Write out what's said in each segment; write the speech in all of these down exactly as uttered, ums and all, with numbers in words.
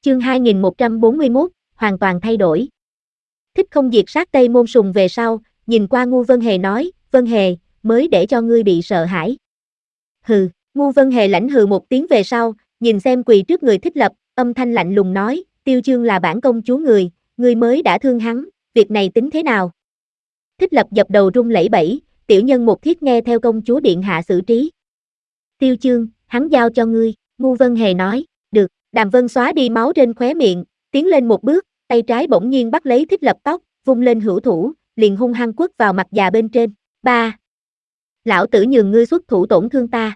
Chương hai nghìn một trăm bốn mươi mốt, hoàn toàn thay đổi. Thích không diệt sát Tây Môn Sùng về sau, nhìn qua Ngu Vân Hề nói, Vân Hề, mới để cho ngươi bị sợ hãi. Hừ, Ngu Vân Hề lãnh hừ một tiếng về sau, nhìn xem quỳ trước người Thích Lập, âm thanh lạnh lùng nói, Tiêu Chương là bản công chúa người, ngươi mới đã thương hắn, việc này tính thế nào? Thích Lập dập đầu run lẩy bẩy, tiểu nhân một thiết nghe theo công chúa điện hạ xử trí. Tiêu Chương, hắn giao cho ngươi, Ngu Vân Hề nói, được. Đàm Vân xóa đi máu trên khóe miệng, tiến lên một bước, tay trái bỗng nhiên bắt lấy Thích Lập tóc, vung lên hữu thủ, liền hung hăng quất vào mặt già bên trên. Ba. Lão tử nhường ngươi xuất thủ tổn thương ta.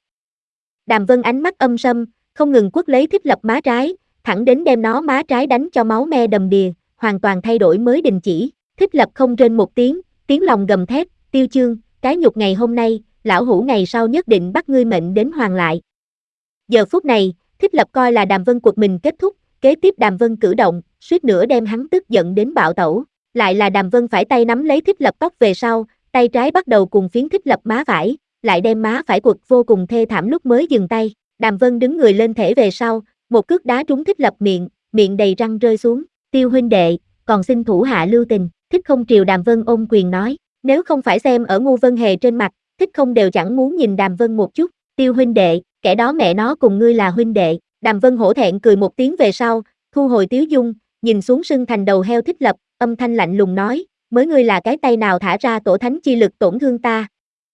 Đàm Vân ánh mắt âm sâm, không ngừng quất lấy Thích Lập má trái, thẳng đến đem nó má trái đánh cho máu me đầm đìa, hoàn toàn thay đổi mới đình chỉ. Thích Lập không rên một tiếng, tiếng lòng gầm thét, Tiêu Chương, cái nhục ngày hôm nay, lão hủ ngày sau nhất định bắt ngươi mệnh đến hoàn lại. Giờ phút này, Thích Lập coi là Đàm Vân cuộc mình kết thúc, kế tiếp Đàm Vân cử động, suýt nữa đem hắn tức giận đến bạo tẩu, lại là Đàm Vân phải tay nắm lấy Thích Lập tóc về sau, tay trái bắt đầu cùng phiến Thích Lập má phải, lại đem má phải quật vô cùng thê thảm lúc mới dừng tay. Đàm Vân đứng người lên thể về sau, một cước đá trúng Thích Lập miệng, miệng đầy răng rơi xuống. Tiêu huynh đệ, còn xin thủ hạ lưu tình. Thích Không triều Đàm Vân ôm quyền nói, nếu không phải xem ở Ngu Vân Hề trên mặt, Thích Không đều chẳng muốn nhìn Đàm Vân một chút. Tiêu huynh đệ, kẻ đó mẹ nó cùng ngươi là huynh đệ. Đàm Vân hổ thẹn cười một tiếng về sau, thu hồi tiếu dung, nhìn xuống sưng thành đầu heo Thích Lập, âm thanh lạnh lùng nói, mới ngươi là cái tay nào thả ra tổ thánh chi lực tổn thương ta.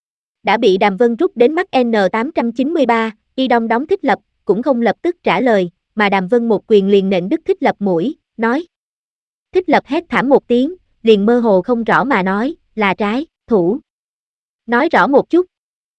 Đã bị Đàm Vân rút đến mắt N tám trăm chín mươi ba, y đong đóng Thích Lập, cũng không lập tức trả lời, mà Đàm Vân một quyền liền nện đứt Thích Lập mũi, nói. Thích Lập hét thảm một tiếng, liền mơ hồ không rõ mà nói, là trái, thủ. Nói rõ một chút.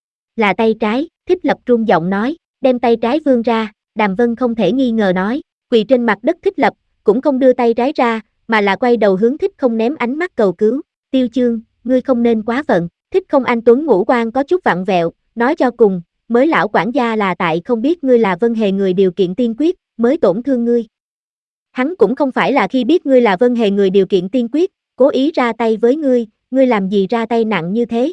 Là tay trái, Thích Lập run giọng nói, đem tay trái vươn ra, Đàm Vân không thể nghi ngờ nói, quỳ trên mặt đất Thích Lập, cũng không đưa tay trái ra, mà là quay đầu hướng Thích Không ném ánh mắt cầu cứu, Tiêu Chương, ngươi không nên quá phận. Thích Không anh tuấn ngũ quan có chút vặn vẹo, nói cho cùng, mới lão quản gia là tại không biết ngươi là Vân Hề người điều kiện tiên quyết, mới tổn thương ngươi. Hắn cũng không phải là khi biết ngươi là Vân Hề người điều kiện tiên quyết, cố ý ra tay với ngươi, ngươi làm gì ra tay nặng như thế?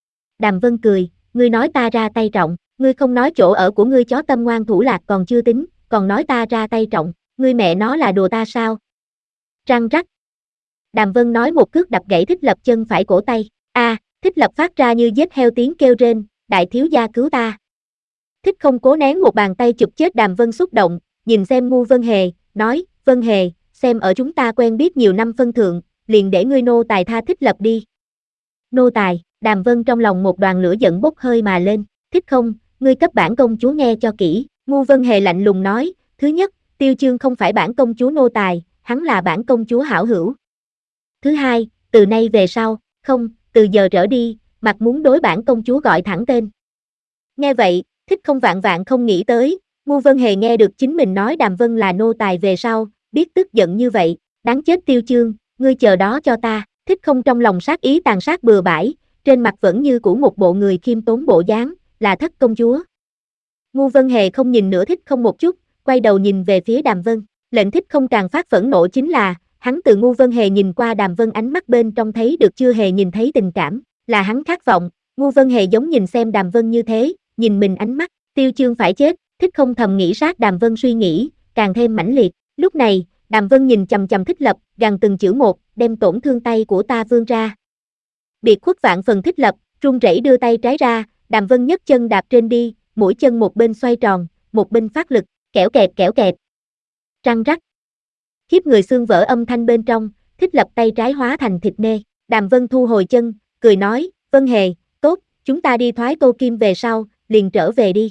Đàm Vân cười, ngươi nói ta ra tay trọng, ngươi không nói chỗ ở của ngươi chó tâm ngoan thủ lạc còn chưa tính, còn nói ta ra tay trọng, ngươi mẹ nó là đùa ta sao? Răng rắc. Đàm Vân nói một cước đập gãy Thích Lập chân phải cổ tay, a, à, Thích Lập phát ra như giết heo tiếng kêu rên, đại thiếu gia cứu ta. Thích Không cố nén một bàn tay chụp chết Đàm Vân xúc động, nhìn xem Ngu Vân Hề, nói, Vân Hề, xem ở chúng ta quen biết nhiều năm phân thượng, liền để ngươi nô tài tha Thích Lập đi. Nô tài, Đàm Vân trong lòng một đoàn lửa giận bốc hơi mà lên, Thích Không, ngươi cấp bản công chúa nghe cho kỹ, Ngu Vân Hề lạnh lùng nói, thứ nhất, Tiêu Chương không phải bản công chúa nô tài, hắn là bản công chúa hảo hữu. Thứ hai, từ nay về sau, không, từ giờ trở đi, mặt muốn đối bản công chúa gọi thẳng tên. Nghe vậy, Thích Không vạn vạn không nghĩ tới, Ngu Vân Hề nghe được chính mình nói Đàm Vân là nô tài về sau, biết tức giận như vậy, đáng chết Tiêu Chương, ngươi chờ đó cho ta. Thích Không trong lòng sát ý tàn sát bừa bãi, trên mặt vẫn như của một bộ người khiêm tốn bộ dáng, là thất công chúa. Ngu Vân Hề không nhìn nữa Thích Không một chút, quay đầu nhìn về phía Đàm Vân, lệnh Thích Không càng phát phẫn nộ chính là, hắn từ Ngu Vân Hề nhìn qua Đàm Vân ánh mắt bên trong thấy được chưa hề nhìn thấy tình cảm, là hắn khát vọng. Ngu Vân Hề giống nhìn xem Đàm Vân như thế, nhìn mình ánh mắt, Tiêu Chương phải chết. Thích Không thầm nghĩ sát Đàm Vân suy nghĩ, càng thêm mãnh liệt. Lúc này, Đàm Vân nhìn chằm chằm Thích Lập, gằn từng chữ một, đem tổn thương tay của ta vươn ra. Biệt khuất vạn phần Thích Lập, run rẩy đưa tay trái ra, Đàm Vân nhấc chân đạp trên đi, mũi chân một bên xoay tròn, một bên phát lực, kẽo kẹt kẽo kẹt. Răng rắc. Khiếp người xương vỡ âm thanh bên trong, Thích Lập tay trái hóa thành thịt nê. Đàm Vân thu hồi chân, cười nói, Vân Hề, tốt, chúng ta đi thoái Tô Kim về sau, liền trở về đi.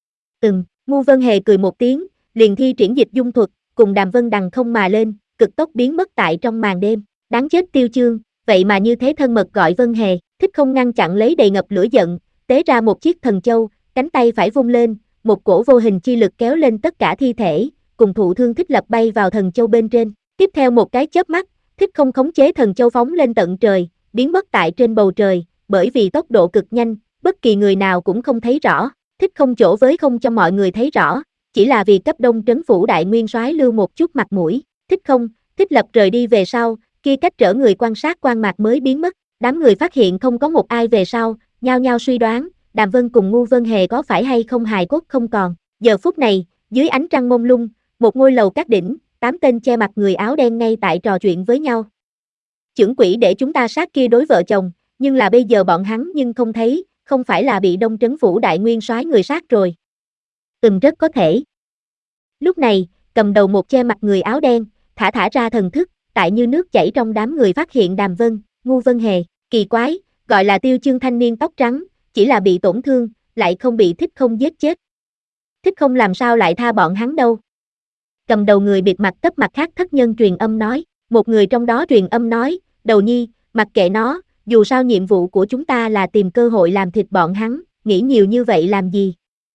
Ừm, Ngu Vân Hề cười một tiếng, liền thi triển dịch dung thuật, cùng Đàm Vân đằng không mà lên, cực tốc biến mất tại trong màn đêm. Đáng chết Tiêu Chương, vậy mà như thế thân mật gọi Vân Hề. Thích Không ngăn chặn lấy đầy ngập lửa giận, tế ra một chiếc thần châu, cánh tay phải vung lên, một cổ vô hình chi lực kéo lên tất cả thi thể, cùng thụ thương Thích Lập bay vào thần châu bên trên. Tiếp theo một cái chớp mắt, Thích Không khống chế thần châu phóng lên tận trời, biến mất tại trên bầu trời, bởi vì tốc độ cực nhanh, bất kỳ người nào cũng không thấy rõ. Thích Không chỗ với không cho mọi người thấy rõ, chỉ là vì cấp đông trấn phủ đại nguyên soái lưu một chút mặt mũi. Thích Không, Thích Lập rời đi về sau, kia cách trở người quan sát quan mạc mới biến mất. Đám người phát hiện không có một ai về sau, nhao nhao suy đoán, Đàm Vân cùng Ngu Vân Hề có phải hay không hài cốt không còn. Giờ phút này, dưới ánh trăng mông lung, một ngôi lầu cát đỉnh, tám tên che mặt người áo đen ngay tại trò chuyện với nhau. Chưởng quỷ để chúng ta sát kia đối vợ chồng, nhưng là bây giờ bọn hắn nhưng không thấy, không phải là bị Đông Trấn Phủ đại nguyên soái người sát rồi. Ừm rất có thể. Lúc này, cầm đầu một che mặt người áo đen, thả thả ra thần thức, tại như nước chảy trong đám người phát hiện Đàm Vân, Ngu Vân Hề, kỳ quái, gọi là Tiêu Chương thanh niên tóc trắng, chỉ là bị tổn thương, lại không bị Thích Không giết chết. Thích Không làm sao lại tha bọn hắn đâu. Cầm đầu người bịt mặt cấp mặt khác thất nhân truyền âm nói, một người trong đó truyền âm nói, Đầu Nhi, mặc kệ nó, dù sao nhiệm vụ của chúng ta là tìm cơ hội làm thịt bọn hắn, nghĩ nhiều như vậy làm gì?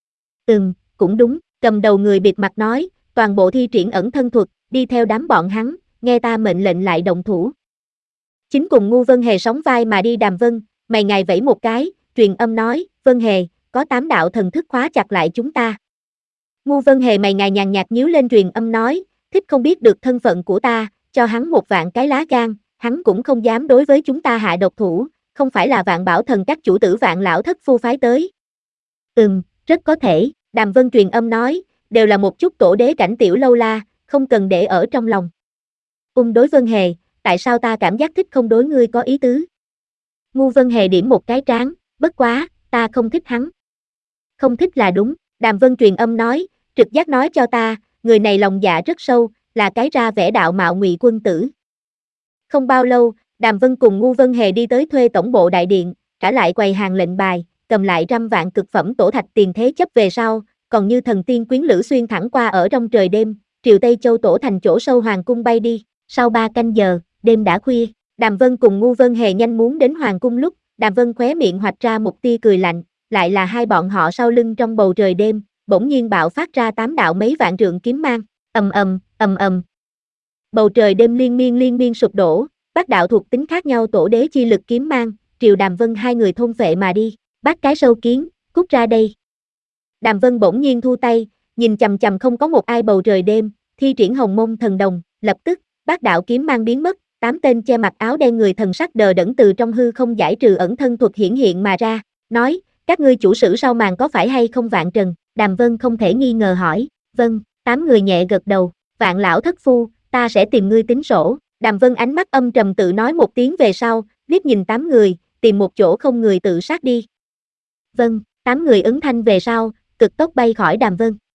Ừm, cũng đúng, cầm đầu người bịt mặt nói, toàn bộ thi triển ẩn thân thuật, đi theo đám bọn hắn, nghe ta mệnh lệnh lại động thủ. Chính cùng Ngu Vân Hề sóng vai mà đi Đàm Vân, mày ngài vẫy một cái, truyền âm nói, Vân Hề, có tám đạo thần thức khóa chặt lại chúng ta. Ngu Vân Hề mày ngài nhàn nhạt nhíu lên truyền âm nói, Thích Không biết được thân phận của ta, cho hắn một vạn cái lá gan, hắn cũng không dám đối với chúng ta hạ độc thủ, không phải là Vạn Bảo Thần các chủ tử Vạn Lão Thất Phu phái tới. Ừm, rất có thể, Đàm Vân truyền âm nói, đều là một chút tổ đế cảnh tiểu lâu la, không cần để ở trong lòng. Ung đối Vân Hề, tại sao ta cảm giác Thích Không đối ngươi có ý tứ? Ngu Vân Hề điểm một cái trán, bất quá, ta không thích hắn. Không thích là đúng, Đàm Vân truyền âm nói, trực giác nói cho ta, người này lòng dạ rất sâu, là cái ra vẻ đạo mạo ngụy quân tử. Không bao lâu, Đàm Vân cùng Ngu Vân Hề đi tới thuê tổng bộ đại điện, trả lại quầy hàng lệnh bài, cầm lại trăm vạn cực phẩm tổ thạch tiền thế chấp về sau, còn như thần tiên quyến lữ xuyên thẳng qua ở trong trời đêm, triều Tây Châu tổ thành chỗ sâu hoàng cung bay đi. Sau ba canh giờ, đêm đã khuya, Đàm Vân cùng Ngu Vân Hề nhanh muốn đến hoàng cung lúc, Đàm Vân khóe miệng hoạch ra một tia cười lạnh, lại là hai bọn họ sau lưng trong bầu trời đêm, bỗng nhiên bạo phát ra tám đạo mấy vạn trượng kiếm mang, ầm ầm, ầm ầm. Bầu trời đêm liên miên liên miên sụp đổ, bát đạo thuộc tính khác nhau tổ đế chi lực kiếm mang, triều Đàm Vân hai người thôn phệ mà đi, bát cái sâu kiến, cút ra đây. Đàm Vân bỗng nhiên thu tay, nhìn chằm chằm không có một ai bầu trời đêm, thi triển Hồng Mông thần đồng, lập tức, bát đạo kiếm mang biến mất, tám tên che mặt áo đen người thần sắc đờ đẫn từ trong hư không giải trừ ẩn thân thuật hiển hiện mà ra, nói, các ngươi chủ sử sau màn có phải hay không Vạn Trần? Đàm Vân không thể nghi ngờ hỏi, vâng, tám người nhẹ gật đầu, Vạn Lão Thất Phu, ta sẽ tìm ngươi tính sổ. Đàm Vân ánh mắt âm trầm tự nói một tiếng về sau, liếc nhìn tám người, tìm một chỗ không người tự sát đi. Vâng, tám người ứng thanh về sau, cực tốc bay khỏi Đàm Vân.